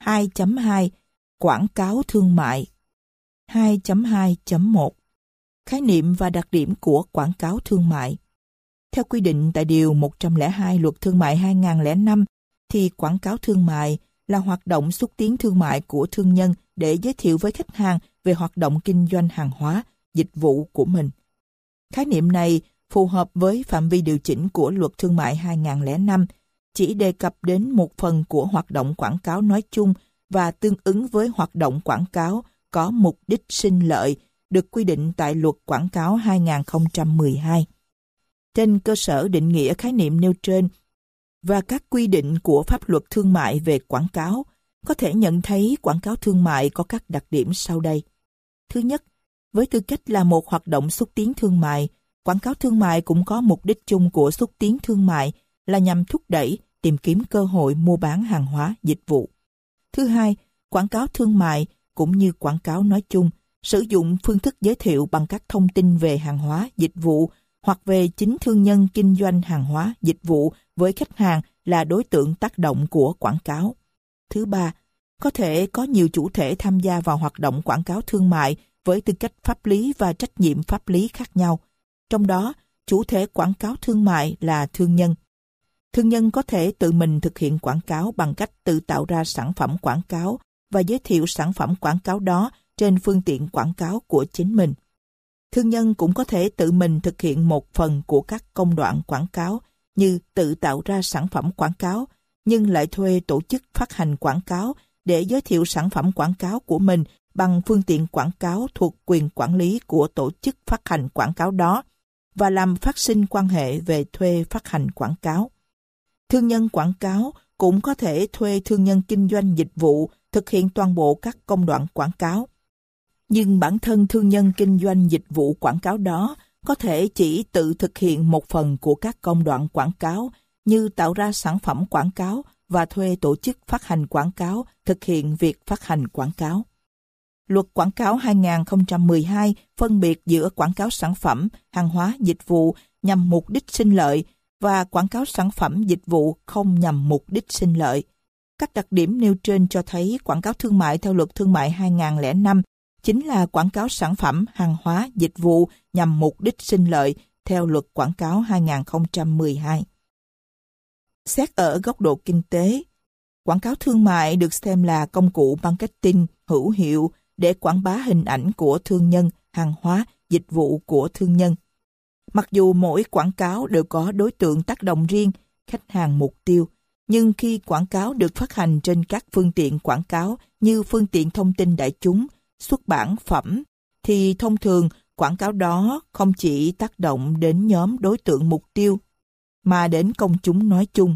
2.2 Quảng cáo thương mại. 2.2.1 Khái niệm và đặc điểm của quảng cáo thương mại. Theo quy định tại Điều 102 Luật Thương mại 2005, thì quảng cáo thương mại là hoạt động xúc tiến thương mại của thương nhân để giới thiệu với khách hàng về hoạt động kinh doanh hàng hóa, dịch vụ của mình. Khái niệm này phù hợp với phạm vi điều chỉnh của Luật Thương mại 2005, chỉ đề cập đến một phần của hoạt động quảng cáo nói chung và tương ứng với hoạt động quảng cáo có mục đích sinh lợi được quy định tại Luật Quảng cáo 2012. Trên cơ sở định nghĩa khái niệm nêu trên và các quy định của pháp luật thương mại về quảng cáo, có thể nhận thấy quảng cáo thương mại có các đặc điểm sau đây. Thứ nhất, với tư cách là một hoạt động xúc tiến thương mại, quảng cáo thương mại cũng có mục đích chung của xúc tiến thương mại là nhằm thúc đẩy, tìm kiếm cơ hội mua bán hàng hóa, dịch vụ. Thứ hai, quảng cáo thương mại cũng như quảng cáo nói chung sử dụng phương thức giới thiệu bằng các thông tin về hàng hóa, dịch vụ hoặc về chính thương nhân kinh doanh hàng hóa, dịch vụ với khách hàng là đối tượng tác động của quảng cáo. Thứ ba, có thể có nhiều chủ thể tham gia vào hoạt động quảng cáo thương mại với tư cách pháp lý và trách nhiệm pháp lý khác nhau. Trong đó, chủ thể quảng cáo thương mại là thương nhân. Thương nhân có thể tự mình thực hiện quảng cáo bằng cách tự tạo ra sản phẩm quảng cáo và giới thiệu sản phẩm quảng cáo đó trên phương tiện quảng cáo của chính mình. Thương nhân cũng có thể tự mình thực hiện một phần của các công đoạn quảng cáo như tự tạo ra sản phẩm quảng cáo, nhưng lại thuê tổ chức phát hành quảng cáo để giới thiệu sản phẩm quảng cáo của mình bằng phương tiện quảng cáo thuộc quyền quản lý của tổ chức phát hành quảng cáo đó và làm phát sinh quan hệ về thuê phát hành quảng cáo. Thương nhân quảng cáo cũng có thể thuê thương nhân kinh doanh dịch vụ thực hiện toàn bộ các công đoạn quảng cáo. Nhưng bản thân thương nhân kinh doanh dịch vụ quảng cáo đó có thể chỉ tự thực hiện một phần của các công đoạn quảng cáo như tạo ra sản phẩm quảng cáo và thuê tổ chức phát hành quảng cáo thực hiện việc phát hành quảng cáo. Luật Quảng cáo 2012 phân biệt giữa quảng cáo sản phẩm, hàng hóa, dịch vụ nhằm mục đích sinh lợi và quảng cáo sản phẩm, dịch vụ không nhằm mục đích sinh lợi. Các đặc điểm nêu trên cho thấy quảng cáo thương mại theo Luật Thương mại 2005 chính là quảng cáo sản phẩm, hàng hóa, dịch vụ nhằm mục đích sinh lợi theo Luật Quảng cáo 2012. Xét ở góc độ kinh tế, quảng cáo thương mại được xem là công cụ marketing hữu hiệu để quảng bá hình ảnh của thương nhân, hàng hóa, dịch vụ của thương nhân. Mặc dù mỗi quảng cáo đều có đối tượng tác động riêng, khách hàng mục tiêu, nhưng khi quảng cáo được phát hành trên các phương tiện quảng cáo như phương tiện thông tin đại chúng, xuất bản phẩm, thì thông thường quảng cáo đó không chỉ tác động đến nhóm đối tượng mục tiêu, mà đến công chúng nói chung.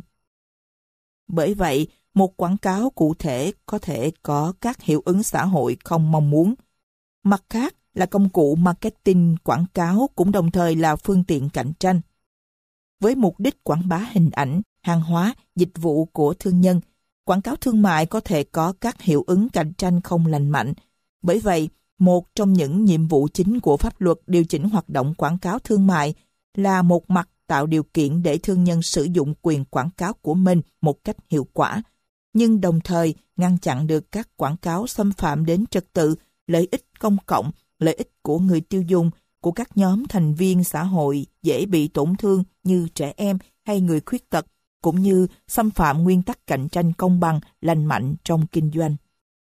Bởi vậy, một quảng cáo cụ thể có thể có các hiệu ứng xã hội không mong muốn. Mặt khác là công cụ marketing, quảng cáo cũng đồng thời là phương tiện cạnh tranh. Với mục đích quảng bá hình ảnh, hàng hóa, dịch vụ của thương nhân, quảng cáo thương mại có thể có các hiệu ứng cạnh tranh không lành mạnh. Bởi vậy, một trong những nhiệm vụ chính của pháp luật điều chỉnh hoạt động quảng cáo thương mại là một mặt tạo điều kiện để thương nhân sử dụng quyền quảng cáo của mình một cách hiệu quả, nhưng đồng thời ngăn chặn được các quảng cáo xâm phạm đến trật tự, lợi ích công cộng, lợi ích của người tiêu dùng, của các nhóm thành viên xã hội dễ bị tổn thương như trẻ em hay người khuyết tật, cũng như xâm phạm nguyên tắc cạnh tranh công bằng, lành mạnh trong kinh doanh.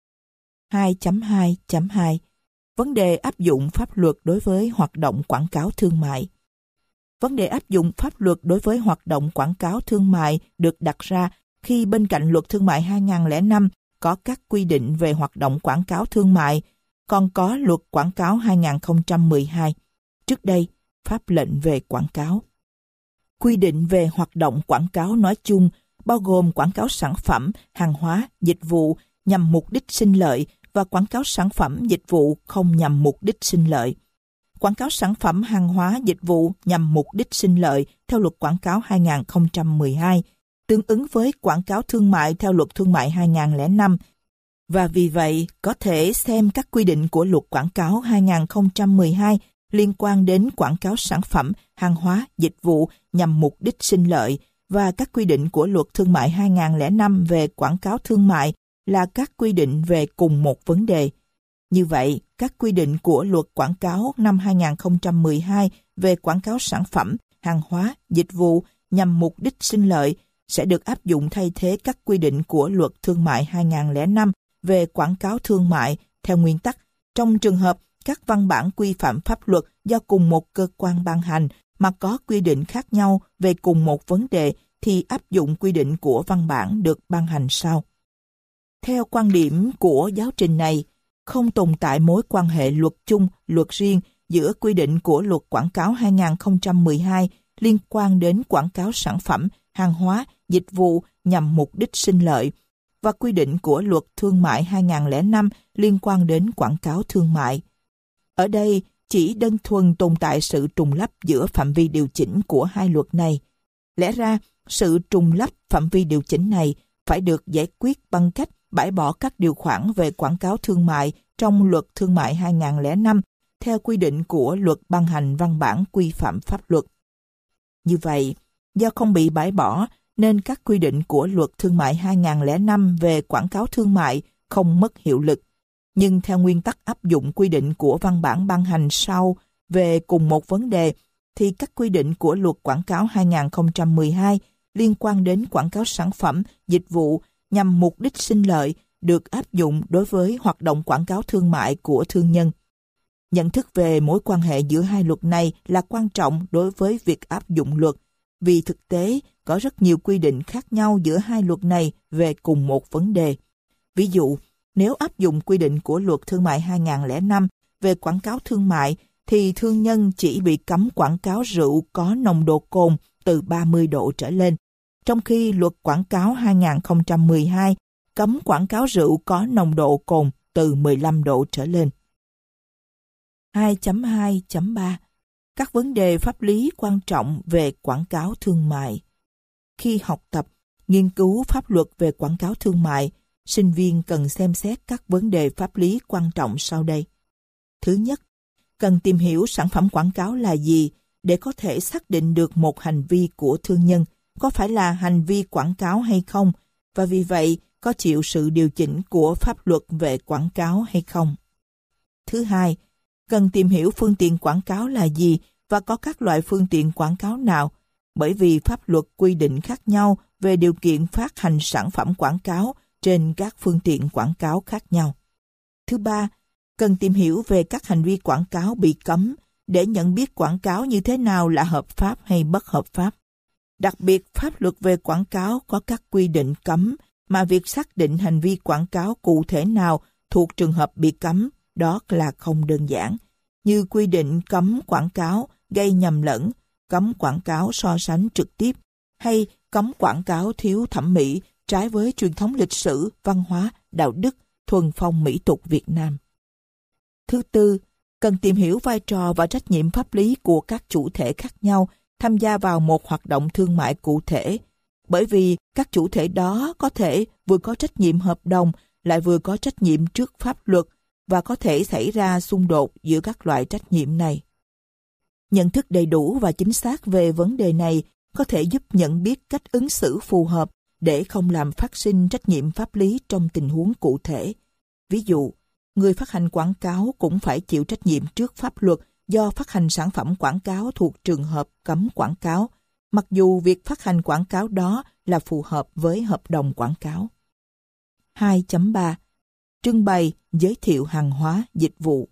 2.2.2 Vấn đề áp dụng pháp luật đối với hoạt động quảng cáo thương mại. Vấn đề áp dụng pháp luật đối với hoạt động quảng cáo thương mại được đặt ra khi bên cạnh Luật Thương mại 2005 có các quy định về hoạt động quảng cáo thương mại, còn có Luật Quảng cáo 2012. Trước đây, pháp lệnh về quảng cáo. Quy định về hoạt động quảng cáo nói chung bao gồm quảng cáo sản phẩm, hàng hóa, dịch vụ nhằm mục đích sinh lợi và quảng cáo sản phẩm, dịch vụ không nhằm mục đích sinh lợi. Quảng cáo sản phẩm, hàng hóa, dịch vụ nhằm mục đích sinh lợi theo Luật Quảng cáo 2012, tương ứng với quảng cáo thương mại theo Luật Thương mại 2005, và vì vậy có thể xem các quy định của Luật Quảng cáo 2012 liên quan đến quảng cáo sản phẩm, hàng hóa, dịch vụ nhằm mục đích sinh lợi và các quy định của Luật Thương mại 2005 về quảng cáo thương mại là các quy định về cùng một vấn đề. Như vậy, các quy định của Luật Quảng cáo năm 2012 về quảng cáo sản phẩm, hàng hóa, dịch vụ nhằm mục đích sinh lợi sẽ được áp dụng thay thế các quy định của Luật Thương mại 2005 về quảng cáo thương mại theo nguyên tắc trong trường hợp các văn bản quy phạm pháp luật do cùng một cơ quan ban hành mà có quy định khác nhau về cùng một vấn đề thì áp dụng quy định của văn bản được ban hành sau. Theo quan điểm của giáo trình này, không tồn tại mối quan hệ luật chung, luật riêng giữa quy định của Luật Quảng cáo 2012 liên quan đến quảng cáo sản phẩm, hàng hóa, dịch vụ nhằm mục đích sinh lợi và quy định của Luật Thương mại 2005 liên quan đến quảng cáo thương mại. Ở đây chỉ đơn thuần tồn tại sự trùng lắp giữa phạm vi điều chỉnh của hai luật này. Lẽ ra, sự trùng lắp phạm vi điều chỉnh này phải được giải quyết bằng cách bãi bỏ các điều khoản về quảng cáo thương mại trong Luật Thương mại 2005 theo quy định của Luật ban hành văn bản quy phạm pháp luật. Như vậy, do không bị bãi bỏ nên các quy định của Luật Thương mại 2005 về quảng cáo thương mại không mất hiệu lực. Nhưng theo nguyên tắc áp dụng quy định của văn bản ban hành sau về cùng một vấn đề, thì các quy định của Luật Quảng cáo 2012 liên quan đến quảng cáo sản phẩm, dịch vụ nhằm mục đích sinh lợi được áp dụng đối với hoạt động quảng cáo thương mại của thương nhân. Nhận thức về mối quan hệ giữa hai luật này là quan trọng đối với việc áp dụng luật, vì thực tế có rất nhiều quy định khác nhau giữa hai luật này về cùng một vấn đề. Ví dụ, nếu áp dụng quy định của Luật Thương mại 2005 về quảng cáo thương mại, thì thương nhân chỉ bị cấm quảng cáo rượu có nồng độ cồn từ 30 độ trở lên, trong khi Luật Quảng cáo 2012 cấm quảng cáo rượu có nồng độ cồn từ 15 độ trở lên. 2.2.3 Các vấn đề pháp lý quan trọng về quảng cáo thương mại. Khi học tập, nghiên cứu pháp luật về quảng cáo thương mại, sinh viên cần xem xét các vấn đề pháp lý quan trọng sau đây. Thứ nhất, cần tìm hiểu sản phẩm quảng cáo là gì để có thể xác định được một hành vi của thương nhân có phải là hành vi quảng cáo hay không, và vì vậy có chịu sự điều chỉnh của pháp luật về quảng cáo hay không. Thứ hai, cần tìm hiểu phương tiện quảng cáo là gì và có các loại phương tiện quảng cáo nào, bởi vì pháp luật quy định khác nhau về điều kiện phát hành sản phẩm quảng cáo trên các phương tiện quảng cáo khác nhau. Thứ ba, cần tìm hiểu về các hành vi quảng cáo bị cấm để nhận biết quảng cáo như thế nào là hợp pháp hay bất hợp pháp. Đặc biệt, pháp luật về quảng cáo có các quy định cấm mà việc xác định hành vi quảng cáo cụ thể nào thuộc trường hợp bị cấm đó là không đơn giản, như quy định cấm quảng cáo gây nhầm lẫn, cấm quảng cáo so sánh trực tiếp, hay cấm quảng cáo thiếu thẩm mỹ trái với truyền thống lịch sử, văn hóa, đạo đức, thuần phong mỹ tục Việt Nam. Thứ tư, cần tìm hiểu vai trò và trách nhiệm pháp lý của các chủ thể khác nhau tham gia vào một hoạt động thương mại cụ thể, bởi vì các chủ thể đó có thể vừa có trách nhiệm hợp đồng lại vừa có trách nhiệm trước pháp luật và có thể xảy ra xung đột giữa các loại trách nhiệm này. Nhận thức đầy đủ và chính xác về vấn đề này có thể giúp nhận biết cách ứng xử phù hợp để không làm phát sinh trách nhiệm pháp lý trong tình huống cụ thể. Ví dụ, người phát hành quảng cáo cũng phải chịu trách nhiệm trước pháp luật do phát hành sản phẩm quảng cáo thuộc trường hợp cấm quảng cáo, mặc dù việc phát hành quảng cáo đó là phù hợp với hợp đồng quảng cáo. 2.3 Trưng bày, giới thiệu hàng hóa, dịch vụ.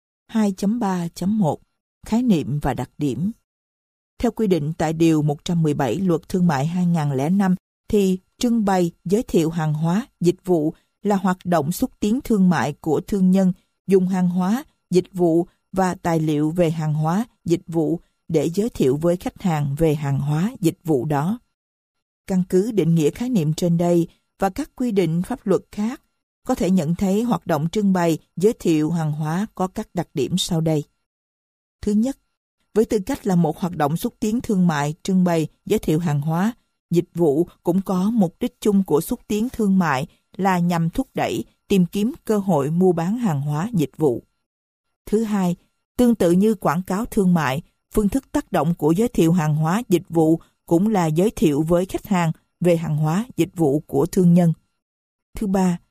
2.3.1 Khái niệm và đặc điểm. Theo quy định tại Điều 117 Luật Thương mại 2005, thì trưng bày, giới thiệu hàng hóa, dịch vụ là hoạt động xúc tiến thương mại của thương nhân dùng hàng hóa, dịch vụ và tài liệu về hàng hóa, dịch vụ để giới thiệu với khách hàng về hàng hóa, dịch vụ đó. Căn cứ định nghĩa khái niệm trên đây và các quy định pháp luật khác, có thể nhận thấy hoạt động trưng bày, giới thiệu hàng hóa có các đặc điểm sau đây. Thứ nhất, với tư cách là một hoạt động xúc tiến thương mại, trưng bày, giới thiệu hàng hóa, dịch vụ cũng có mục đích chung của xúc tiến thương mại là nhằm thúc đẩy, tìm kiếm cơ hội mua bán hàng hóa, dịch vụ. Thứ hai, tương tự như quảng cáo thương mại, phương thức tác động của giới thiệu hàng hóa, dịch vụ cũng là giới thiệu với khách hàng về hàng hóa, dịch vụ của thương nhân. Thứ ba,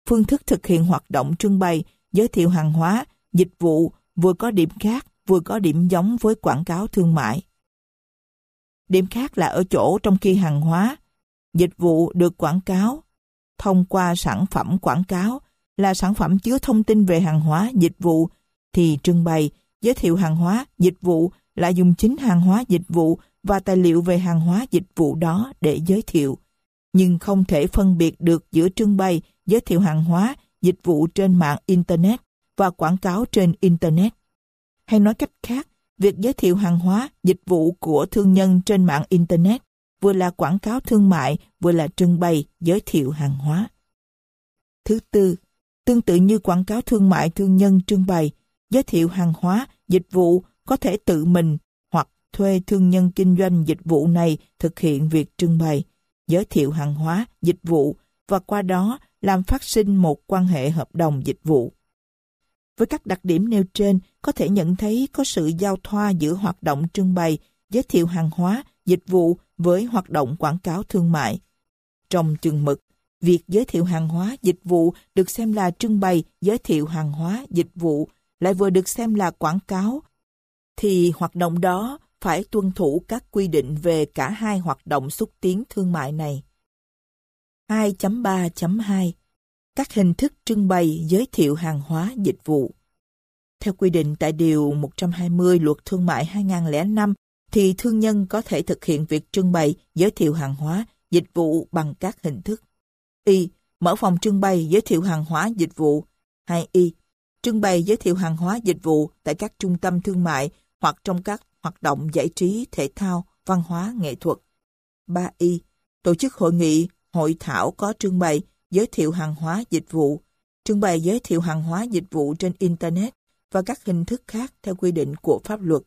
Phương thức thực hiện hoạt động trưng bày, giới thiệu hàng hóa, dịch vụ vừa có điểm khác, vừa có điểm giống với quảng cáo thương mại. Điểm khác là ở chỗ trong khi hàng hóa, dịch vụ được quảng cáo thông qua sản phẩm quảng cáo là sản phẩm chứa thông tin về hàng hóa, dịch vụ, thì trưng bày, giới thiệu hàng hóa, dịch vụ là dùng chính hàng hóa, dịch vụ và tài liệu về hàng hóa, dịch vụ đó để giới thiệu. Nhưng không thể phân biệt được giữa trưng bày, giới thiệu hàng hóa, dịch vụ trên mạng Internet và quảng cáo trên Internet. Hay nói cách khác, việc giới thiệu hàng hóa, dịch vụ của thương nhân trên mạng Internet vừa là quảng cáo thương mại, vừa là trưng bày, giới thiệu hàng hóa. Thứ tư, tương tự như quảng cáo thương mại, thương nhân trưng bày, giới thiệu hàng hóa, dịch vụ có thể tự mình hoặc thuê thương nhân kinh doanh dịch vụ này thực hiện việc trưng bày, giới thiệu hàng hóa, dịch vụ và qua đó làm phát sinh một quan hệ hợp đồng dịch vụ. Với các đặc điểm nêu trên, có thể nhận thấy có sự giao thoa giữa hoạt động trưng bày, giới thiệu hàng hóa, dịch vụ với hoạt động quảng cáo thương mại. Trong chừng mực, việc giới thiệu hàng hóa, dịch vụ được xem là trưng bày, giới thiệu hàng hóa, dịch vụ lại vừa được xem là quảng cáo, thì hoạt động đó phải tuân thủ các quy định về cả hai hoạt động xúc tiến thương mại này. 2.3.2 Các hình thức trưng bày, giới thiệu hàng hóa, dịch vụ. Theo quy định tại Điều 120 Luật Thương mại 2005, thì thương nhân có thể thực hiện việc trưng bày, giới thiệu hàng hóa, dịch vụ bằng các hình thức. Y. Mở phòng trưng bày, giới thiệu hàng hóa, dịch vụ. 2y. Trưng bày, giới thiệu hàng hóa, dịch vụ tại các trung tâm thương mại hoặc trong các hoạt động giải trí, thể thao, văn hóa, nghệ thuật. 3y. Tổ chức hội nghị, hội thảo có trưng bày, giới thiệu hàng hóa, dịch vụ, trưng bày, giới thiệu hàng hóa, dịch vụ trên Internet và các hình thức khác theo quy định của pháp luật.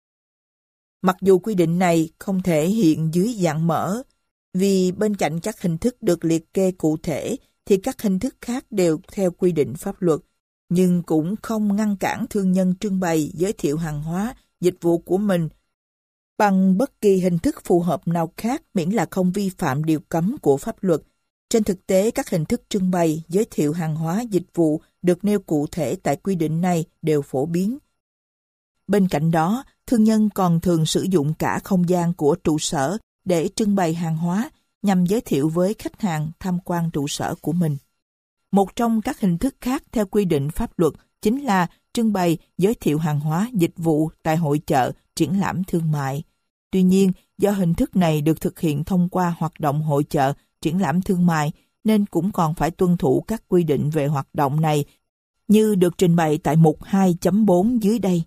Mặc dù quy định này không thể hiện dưới dạng mở, vì bên cạnh các hình thức được liệt kê cụ thể thì các hình thức khác đều theo quy định pháp luật, nhưng cũng không ngăn cản thương nhân trưng bày, giới thiệu hàng hóa, dịch vụ của mình bằng bất kỳ hình thức phù hợp nào khác miễn là không vi phạm điều cấm của pháp luật. Trên thực tế, các hình thức trưng bày, giới thiệu hàng hóa, dịch vụ được nêu cụ thể tại quy định này đều phổ biến. Bên cạnh đó, thương nhân còn thường sử dụng cả không gian của trụ sở để trưng bày hàng hóa nhằm giới thiệu với khách hàng tham quan trụ sở của mình. Một trong các hình thức khác theo quy định pháp luật chính là trưng bày, giới thiệu hàng hóa, dịch vụ tại hội chợ, triển lãm thương mại. Tuy nhiên, do hình thức này được thực hiện thông qua hoạt động hội chợ, triển lãm thương mại, nên cũng còn phải tuân thủ các quy định về hoạt động này như được trình bày tại mục 2.4 dưới đây.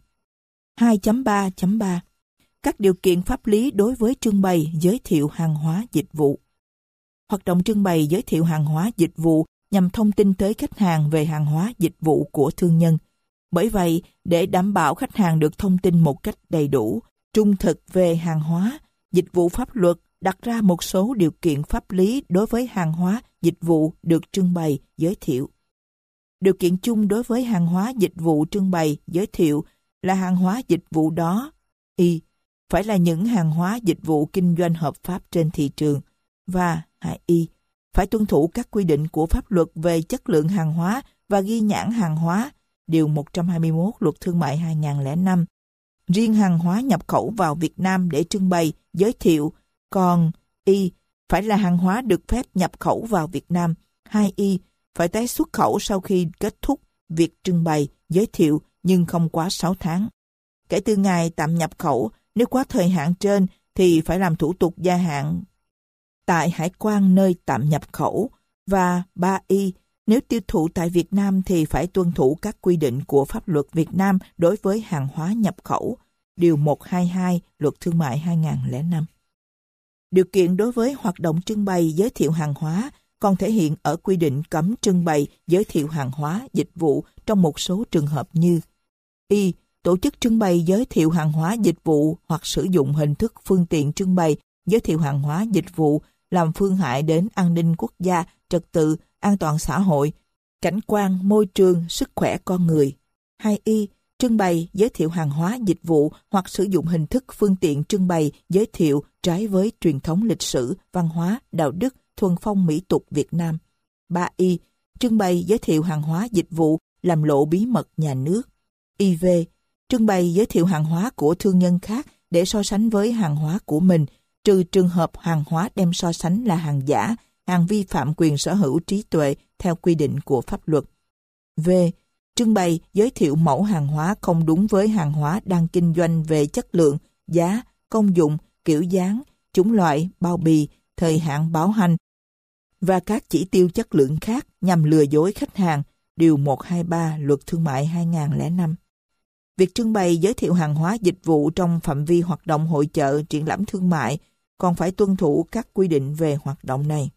2.3.3 Các điều kiện pháp lý đối với trưng bày, giới thiệu hàng hóa, dịch vụ. Hoạt động trưng bày, giới thiệu hàng hóa, dịch vụ nhằm thông tin tới khách hàng về hàng hóa, dịch vụ của thương nhân. Bởi vậy, để đảm bảo khách hàng được thông tin một cách đầy đủ, trung thực về hàng hóa, dịch vụ, pháp luật đặt ra một số điều kiện pháp lý đối với hàng hóa, dịch vụ được trưng bày, giới thiệu. Điều kiện chung đối với hàng hóa, dịch vụ trưng bày, giới thiệu là hàng hóa, dịch vụ đó y. Phải là những hàng hóa, dịch vụ kinh doanh hợp pháp trên thị trường, và 2y. Phải tuân thủ các quy định của pháp luật về chất lượng hàng hóa và ghi nhãn hàng hóa, Điều 121 Luật Thương mại 2005. Riêng hàng hóa nhập khẩu vào Việt Nam để trưng bày, giới thiệu, còn y. Phải là hàng hóa được phép nhập khẩu vào Việt Nam. 2y. Phải tái xuất khẩu sau khi kết thúc việc trưng bày, giới thiệu nhưng không quá 6 tháng. Kể từ ngày tạm nhập khẩu, nếu quá thời hạn trên thì phải làm thủ tục gia hạn tại hải quan nơi tạm nhập khẩu. Và 3y. Nếu tiêu thụ tại Việt Nam thì phải tuân thủ các quy định của pháp luật Việt Nam đối với hàng hóa nhập khẩu, Điều 122 Luật Thương mại 2005. Điều kiện đối với hoạt động trưng bày, giới thiệu hàng hóa còn thể hiện ở quy định cấm trưng bày, giới thiệu hàng hóa, dịch vụ trong một số trường hợp như y. Tổ chức trưng bày, giới thiệu hàng hóa, dịch vụ hoặc sử dụng hình thức phương tiện trưng bày, giới thiệu hàng hóa, dịch vụ làm phương hại đến an ninh quốc gia, trật tự, an toàn xã hội, cảnh quan, môi trường, sức khỏe con người. 2y. Trưng bày, giới thiệu hàng hóa, dịch vụ hoặc sử dụng hình thức phương tiện trưng bày, giới thiệu trái với truyền thống lịch sử, văn hóa, đạo đức, thuần phong mỹ tục Việt Nam. 3y. Trưng bày giới thiệu hàng hóa dịch vụ làm lộ bí mật nhà nước. IV. Trưng bày giới thiệu hàng hóa của thương nhân khác để so sánh với hàng hóa của mình, trừ trường hợp hàng hóa đem so sánh là hàng giả, hàng vi phạm quyền sở hữu trí tuệ theo quy định của pháp luật. V. Trưng bày giới thiệu mẫu hàng hóa không đúng với hàng hóa đang kinh doanh về chất lượng, giá, công dụng, kiểu dáng, chủng loại, bao bì, thời hạn bảo hành và các chỉ tiêu chất lượng khác nhằm lừa dối khách hàng. Điều 123 Luật Thương mại 2005. Việc trưng bày giới thiệu hàng hóa dịch vụ trong phạm vi hoạt động hội chợ, triển lãm thương mại còn phải tuân thủ các quy định về hoạt động này.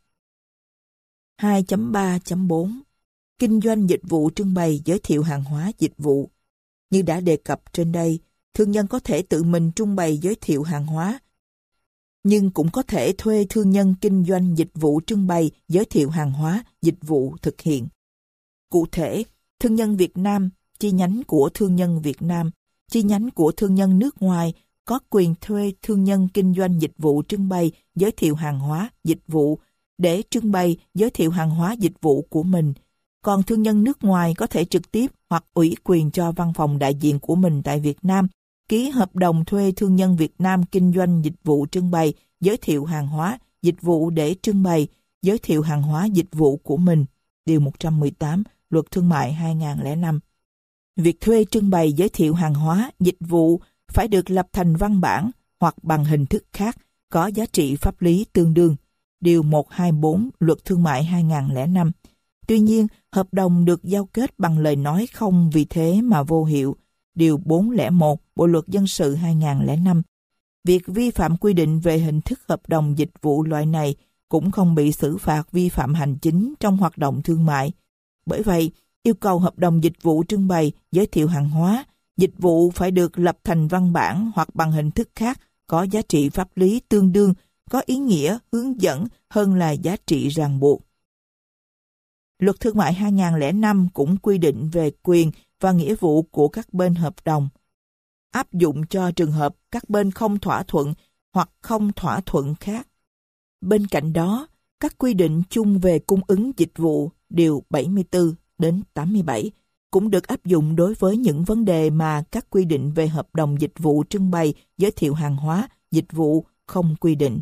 2.3.4 Kinh doanh dịch vụ trưng bày giới thiệu hàng hóa dịch vụ. Như đã đề cập trên đây, thương nhân có thể tự mình trưng bày giới thiệu hàng hóa, nhưng cũng có thể thuê thương nhân kinh doanh dịch vụ trưng bày giới thiệu hàng hóa dịch vụ thực hiện. Cụ thể, thương nhân Việt Nam, chi nhánh của thương nhân Việt Nam, chi nhánh của thương nhân nước ngoài có quyền thuê thương nhân kinh doanh dịch vụ trưng bày giới thiệu hàng hóa dịch vụ để trưng bày giới thiệu hàng hóa dịch vụ của mình. Còn thương nhân nước ngoài có thể trực tiếp hoặc ủy quyền cho văn phòng đại diện của mình tại Việt Nam ký hợp đồng thuê thương nhân Việt Nam kinh doanh dịch vụ trưng bày giới thiệu hàng hóa dịch vụ để trưng bày giới thiệu hàng hóa dịch vụ của mình. Điều 118 Luật Thương mại 2005. Việc thuê trưng bày giới thiệu hàng hóa dịch vụ phải được lập thành văn bản hoặc bằng hình thức khác có giá trị pháp lý tương đương. Điều 124 Luật Thương mại 2005. Tuy nhiên, hợp đồng được giao kết bằng lời nói không vì thế mà vô hiệu. Điều 401 Bộ Luật Dân sự 2005. Việc vi phạm quy định về hình thức hợp đồng dịch vụ loại này cũng không bị xử phạt vi phạm hành chính trong hoạt động thương mại. Bởi vậy, yêu cầu hợp đồng dịch vụ trưng bày giới thiệu hàng hóa, dịch vụ phải được lập thành văn bản hoặc bằng hình thức khác có giá trị pháp lý tương đương, có ý nghĩa hướng dẫn hơn là giá trị ràng buộc. Luật Thương mại 2005 cũng quy định về quyền và nghĩa vụ của các bên hợp đồng, áp dụng cho trường hợp các bên không thỏa thuận hoặc không thỏa thuận khác. Bên cạnh đó, các quy định chung về cung ứng dịch vụ, điều 74 đến 87, cũng được áp dụng đối với những vấn đề mà các quy định về hợp đồng dịch vụ trưng bày giới thiệu hàng hóa, dịch vụ không quy định.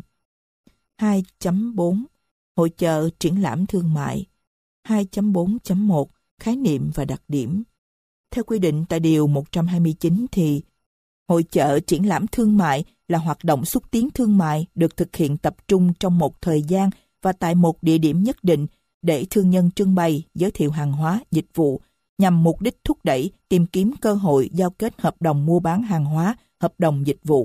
2.4 Hội chợ triển lãm thương mại. 2.4.1 Khái niệm và đặc điểm. Theo quy định tại Điều 129 thì hội chợ triển lãm thương mại là hoạt động xúc tiến thương mại được thực hiện tập trung trong một thời gian và tại một địa điểm nhất định để thương nhân trưng bày, giới thiệu hàng hóa, dịch vụ nhằm mục đích thúc đẩy, tìm kiếm cơ hội giao kết hợp đồng mua bán hàng hóa, hợp đồng dịch vụ.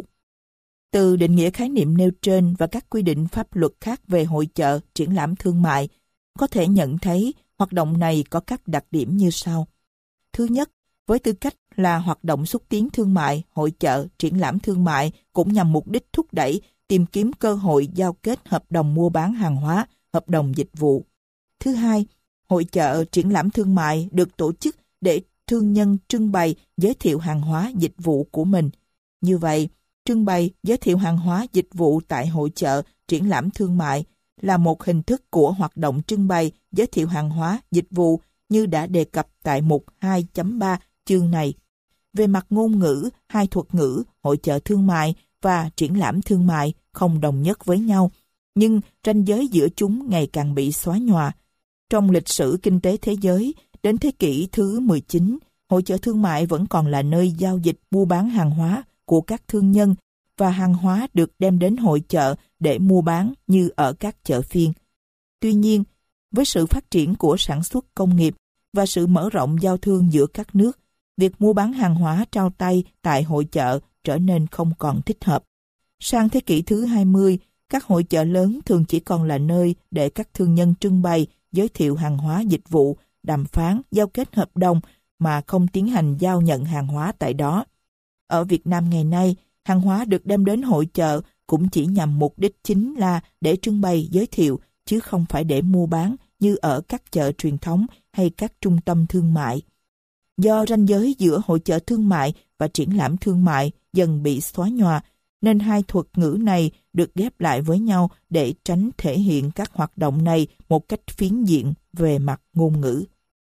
Từ định nghĩa khái niệm nêu trên và các quy định pháp luật khác về hội chợ triển lãm thương mại, có thể nhận thấy hoạt động này có các đặc điểm như sau. Thứ nhất, với tư cách là hoạt động xúc tiến thương mại, hội chợ triển lãm thương mại cũng nhằm mục đích thúc đẩy, tìm kiếm cơ hội giao kết hợp đồng mua bán hàng hóa, hợp đồng dịch vụ. Thứ hai, hội chợ triển lãm thương mại được tổ chức để thương nhân trưng bày, giới thiệu hàng hóa, dịch vụ của mình. Như vậy, trưng bày, giới thiệu hàng hóa, dịch vụ tại hội chợ triển lãm thương mại là một hình thức của hoạt động trưng bày, giới thiệu hàng hóa, dịch vụ như đã đề cập tại mục 2.3 chương này. Về mặt ngôn ngữ, hai thuật ngữ hội chợ thương mại và triển lãm thương mại không đồng nhất với nhau, nhưng ranh giới giữa chúng ngày càng bị xóa nhòa. Trong lịch sử kinh tế thế giới, đến thế kỷ thứ 19, hội chợ thương mại vẫn còn là nơi giao dịch mua bán hàng hóa của các thương nhân và hàng hóa được đem đến hội chợ để mua bán như ở các chợ phiên. Tuy nhiên, với sự phát triển của sản xuất công nghiệp và sự mở rộng giao thương giữa các nước, việc mua bán hàng hóa trao tay tại hội chợ trở nên không còn thích hợp. Sang thế kỷ thứ 20, các hội chợ lớn thường chỉ còn là nơi để các thương nhân trưng bày, giới thiệu hàng hóa dịch vụ, đàm phán, giao kết hợp đồng mà không tiến hành giao nhận hàng hóa tại đó. Ở Việt Nam ngày nay, hàng hóa được đem đến hội chợ cũng chỉ nhằm mục đích chính là để trưng bày, giới thiệu, chứ không phải để mua bán như ở các chợ truyền thống hay các trung tâm thương mại. Do ranh giới giữa hội chợ thương mại và triển lãm thương mại dần bị xóa nhòa, nên hai thuật ngữ này được ghép lại với nhau để tránh thể hiện các hoạt động này một cách phiến diện về mặt ngôn ngữ.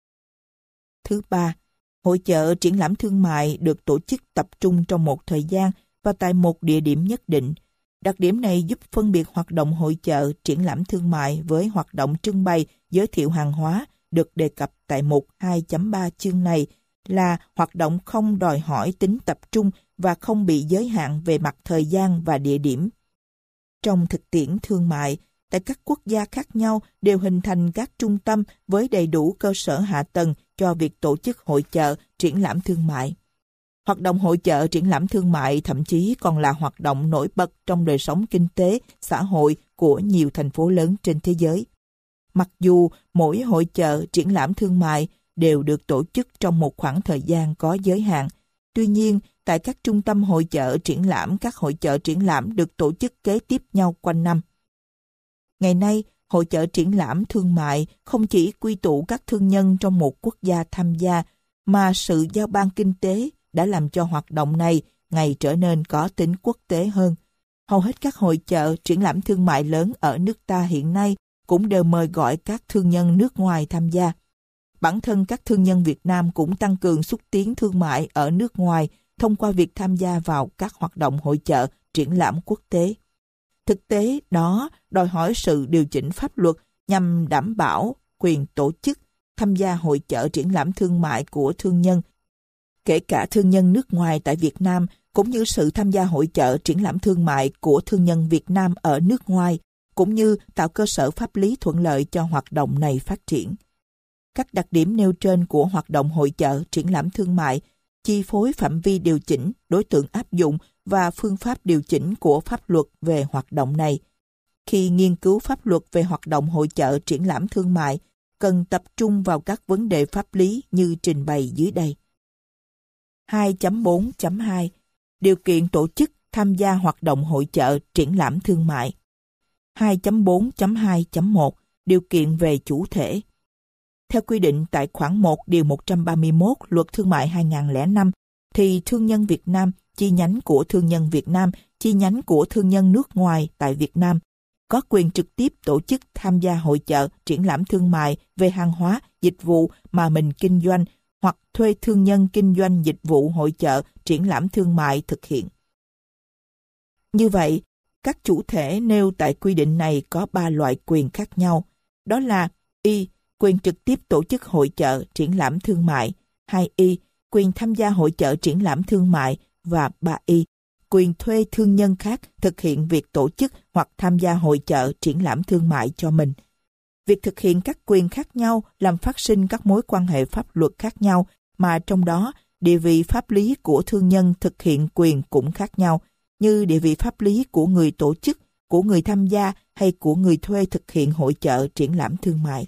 Thứ ba, hội chợ triển lãm thương mại được tổ chức tập trung trong một thời gian và tại một địa điểm nhất định. Đặc điểm này giúp phân biệt hoạt động hội chợ triển lãm thương mại với hoạt động trưng bày giới thiệu hàng hóa được đề cập tại mục 2.3 chương này là hoạt động không đòi hỏi tính tập trung và không bị giới hạn về mặt thời gian và địa điểm. Trong thực tiễn thương mại, tại các quốc gia khác nhau đều hình thành các trung tâm với đầy đủ cơ sở hạ tầng cho việc tổ chức hội chợ triển lãm thương mại. Hoạt động hội chợ triển lãm thương mại thậm chí còn là hoạt động nổi bật trong đời sống kinh tế, xã hội của nhiều thành phố lớn trên thế giới. Mặc dù mỗi hội chợ triển lãm thương mại đều được tổ chức trong một khoảng thời gian có giới hạn, tuy nhiên tại các trung tâm hội chợ triển lãm, các hội chợ triển lãm được tổ chức kế tiếp nhau quanh năm. Ngày nay, hội chợ triển lãm thương mại không chỉ quy tụ các thương nhân trong một quốc gia tham gia, mà sự giao ban kinh tế đã làm cho hoạt động này ngày trở nên có tính quốc tế hơn. Hầu hết các hội chợ triển lãm thương mại lớn ở nước ta hiện nay cũng đều mời gọi các thương nhân nước ngoài tham gia. Bản thân các thương nhân Việt Nam cũng tăng cường xúc tiến thương mại ở nước ngoài thông qua việc tham gia vào các hoạt động hội chợ triển lãm quốc tế. Thực tế đó đòi hỏi sự điều chỉnh pháp luật nhằm đảm bảo quyền tổ chức tham gia hội chợ triển lãm thương mại của thương nhân, kể cả thương nhân nước ngoài tại Việt Nam, cũng như sự tham gia hội chợ triển lãm thương mại của thương nhân Việt Nam ở nước ngoài, cũng như tạo cơ sở pháp lý thuận lợi cho hoạt động này phát triển. Các đặc điểm nêu trên của hoạt động hội chợ triển lãm thương mại chi phối phạm vi điều chỉnh, đối tượng áp dụng và phương pháp điều chỉnh của pháp luật về hoạt động này. Khi nghiên cứu pháp luật về hoạt động hội chợ triển lãm thương mại, cần tập trung vào các vấn đề pháp lý như trình bày dưới đây. 2.4.2 Điều kiện tổ chức tham gia hoạt động hội chợ triển lãm thương mại. 2.4.2.1 Điều kiện về chủ thể. Theo quy định tại khoản 1 điều 131 Luật Thương mại 2005, thì thương nhân Việt Nam, chi nhánh của thương nhân Việt Nam, chi nhánh của thương nhân nước ngoài tại Việt Nam có quyền trực tiếp tổ chức tham gia hội chợ triển lãm thương mại về hàng hóa, dịch vụ mà mình kinh doanh hoặc thuê thương nhân kinh doanh dịch vụ hội chợ triển lãm thương mại thực hiện. Như vậy, các chủ thể nêu tại quy định này có 3 loại quyền khác nhau, đó là y. Quyền trực tiếp tổ chức hội chợ triển lãm thương mại, 2y. Quyền tham gia hội chợ triển lãm thương mại và 3y. Quyền thuê thương nhân khác thực hiện việc tổ chức hoặc tham gia hội chợ triển lãm thương mại cho mình. Việc thực hiện các quyền khác nhau làm phát sinh các mối quan hệ pháp luật khác nhau, mà trong đó địa vị pháp lý của thương nhân thực hiện quyền cũng khác nhau, như địa vị pháp lý của người tổ chức, của người tham gia hay của người thuê thực hiện hội chợ triển lãm thương mại.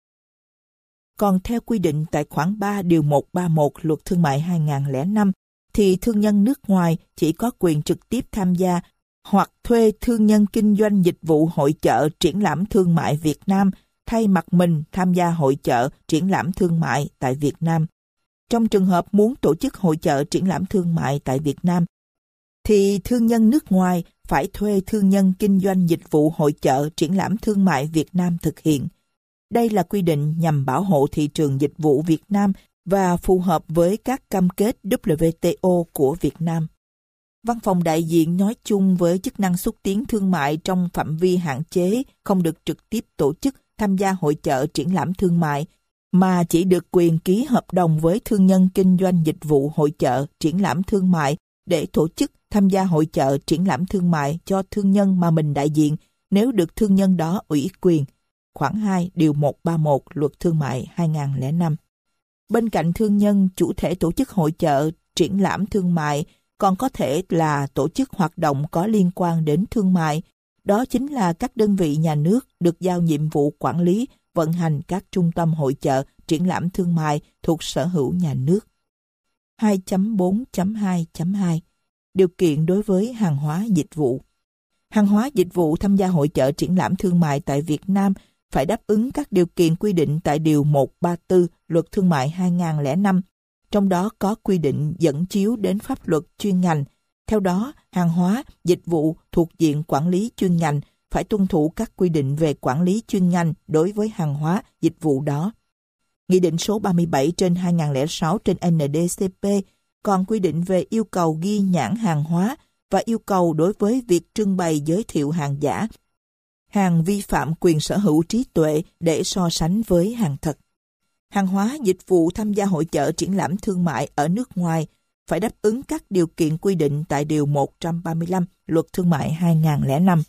Còn theo quy định tại khoản 3 điều 131 Luật Thương mại 2005, thì thương nhân nước ngoài chỉ có quyền trực tiếp tham gia hoặc thuê thương nhân kinh doanh dịch vụ hội chợ triển lãm thương mại Việt Nam thay mặt mình tham gia hội chợ triển lãm thương mại tại Việt Nam. Trong trường hợp muốn tổ chức hội chợ triển lãm thương mại tại Việt Nam, thì thương nhân nước ngoài phải thuê thương nhân kinh doanh dịch vụ hội chợ triển lãm thương mại Việt Nam thực hiện. Đây là quy định nhằm bảo hộ thị trường dịch vụ Việt Nam và phù hợp với các cam kết WTO của Việt Nam. Văn phòng đại diện nói chung với chức năng xúc tiến thương mại trong phạm vi hạn chế không được trực tiếp tổ chức tham gia hội chợ triển lãm thương mại, mà chỉ được quyền ký hợp đồng với thương nhân kinh doanh dịch vụ hội chợ triển lãm thương mại để tổ chức tham gia hội chợ triển lãm thương mại cho thương nhân mà mình đại diện nếu được thương nhân đó ủy quyền. Khoản 2 điều 131 Luật Thương mại 2005. Bên cạnh thương nhân, chủ thể tổ chức hội chợ triển lãm thương mại còn có thể là tổ chức hoạt động có liên quan đến thương mại. Đó chính là các đơn vị nhà nước được giao nhiệm vụ quản lý, vận hành các trung tâm hội chợ triển lãm thương mại thuộc sở hữu nhà nước. 2.4.2.2 Điều kiện đối với hàng hóa dịch vụ. Hàng hóa dịch vụ tham gia hội chợ triển lãm thương mại tại Việt Nam phải đáp ứng các điều kiện quy định tại Điều 134 Luật Thương mại 2005, trong đó có quy định dẫn chiếu đến pháp luật chuyên ngành, Theo đó, hàng hóa, dịch vụ thuộc diện quản lý chuyên ngành phải tuân thủ các quy định về quản lý chuyên ngành đối với hàng hóa, dịch vụ đó. Nghị định số 37/2006 trên NDCP còn quy định về yêu cầu ghi nhãn hàng hóa và yêu cầu đối với việc trưng bày giới thiệu hàng giả, hàng vi phạm quyền sở hữu trí tuệ để so sánh với hàng thật. Hàng hóa, dịch vụ tham gia hội chợ triển lãm thương mại ở nước ngoài phải đáp ứng các điều kiện quy định tại Điều 135 Luật Thương mại 2005.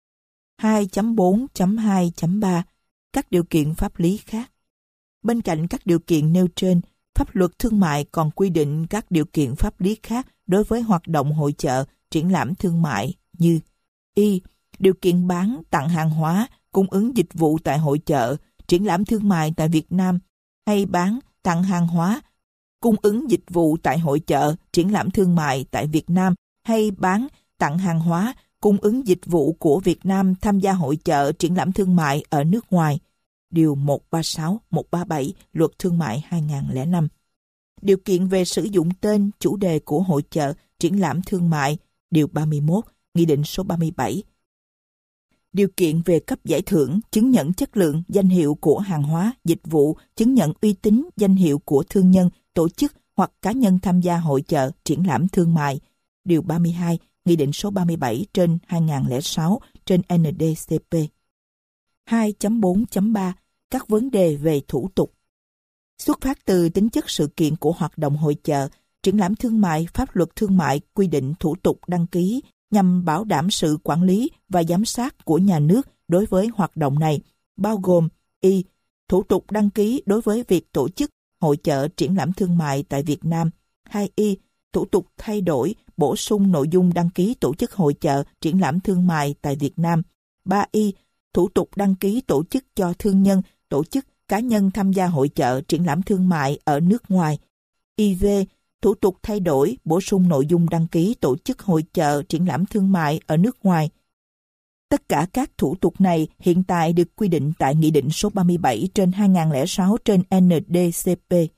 2.4.2.3 Các điều kiện pháp lý khác. Bên cạnh các điều kiện nêu trên, pháp luật thương mại còn quy định các điều kiện pháp lý khác đối với hoạt động hội chợ, triển lãm thương mại như y. Điều kiện bán, tặng hàng hóa, cung ứng dịch vụ tại hội chợ, triển lãm thương mại tại Việt Nam, hay bán, tặng hàng hóa, cung ứng dịch vụ tại hội chợ, triển lãm thương mại tại Việt Nam, hay bán, tặng hàng hóa, cung ứng dịch vụ của Việt Nam tham gia hội chợ, triển lãm thương mại ở nước ngoài. Điều 136, 137 Luật Thương mại 2005. Điều kiện về sử dụng tên, chủ đề của hội chợ, triển lãm thương mại. Điều 31, Nghị định số 37. Điều kiện về cấp giải thưởng, chứng nhận chất lượng, danh hiệu của hàng hóa, dịch vụ, chứng nhận uy tín, danh hiệu của thương nhân, tổ chức hoặc cá nhân tham gia hội chợ, triển lãm thương mại. Điều 32, Nghị định số 37/2006 trên NDCP. 2.4.3 Các vấn đề về thủ tục. Xuất phát từ tính chất sự kiện của hoạt động hội chợ, triển lãm thương mại, pháp luật thương mại quy định thủ tục đăng ký nhằm bảo đảm sự quản lý và giám sát của nhà nước đối với hoạt động này, bao gồm y. Thủ tục đăng ký đối với việc tổ chức hội chợ triển lãm thương mại tại Việt Nam. 2y. Thủ tục thay đổi, bổ sung nội dung đăng ký tổ chức hội chợ triển lãm thương mại tại Việt Nam. 3y. Thủ tục đăng ký tổ chức cho thương nhân, tổ chức, cá nhân tham gia hội chợ triển lãm thương mại ở nước ngoài. IV. Thủ tục thay đổi, bổ sung nội dung đăng ký tổ chức hội chợ triển lãm thương mại ở nước ngoài. Tất cả các thủ tục này hiện tại được quy định tại Nghị định số 37/2006 trên NDCP.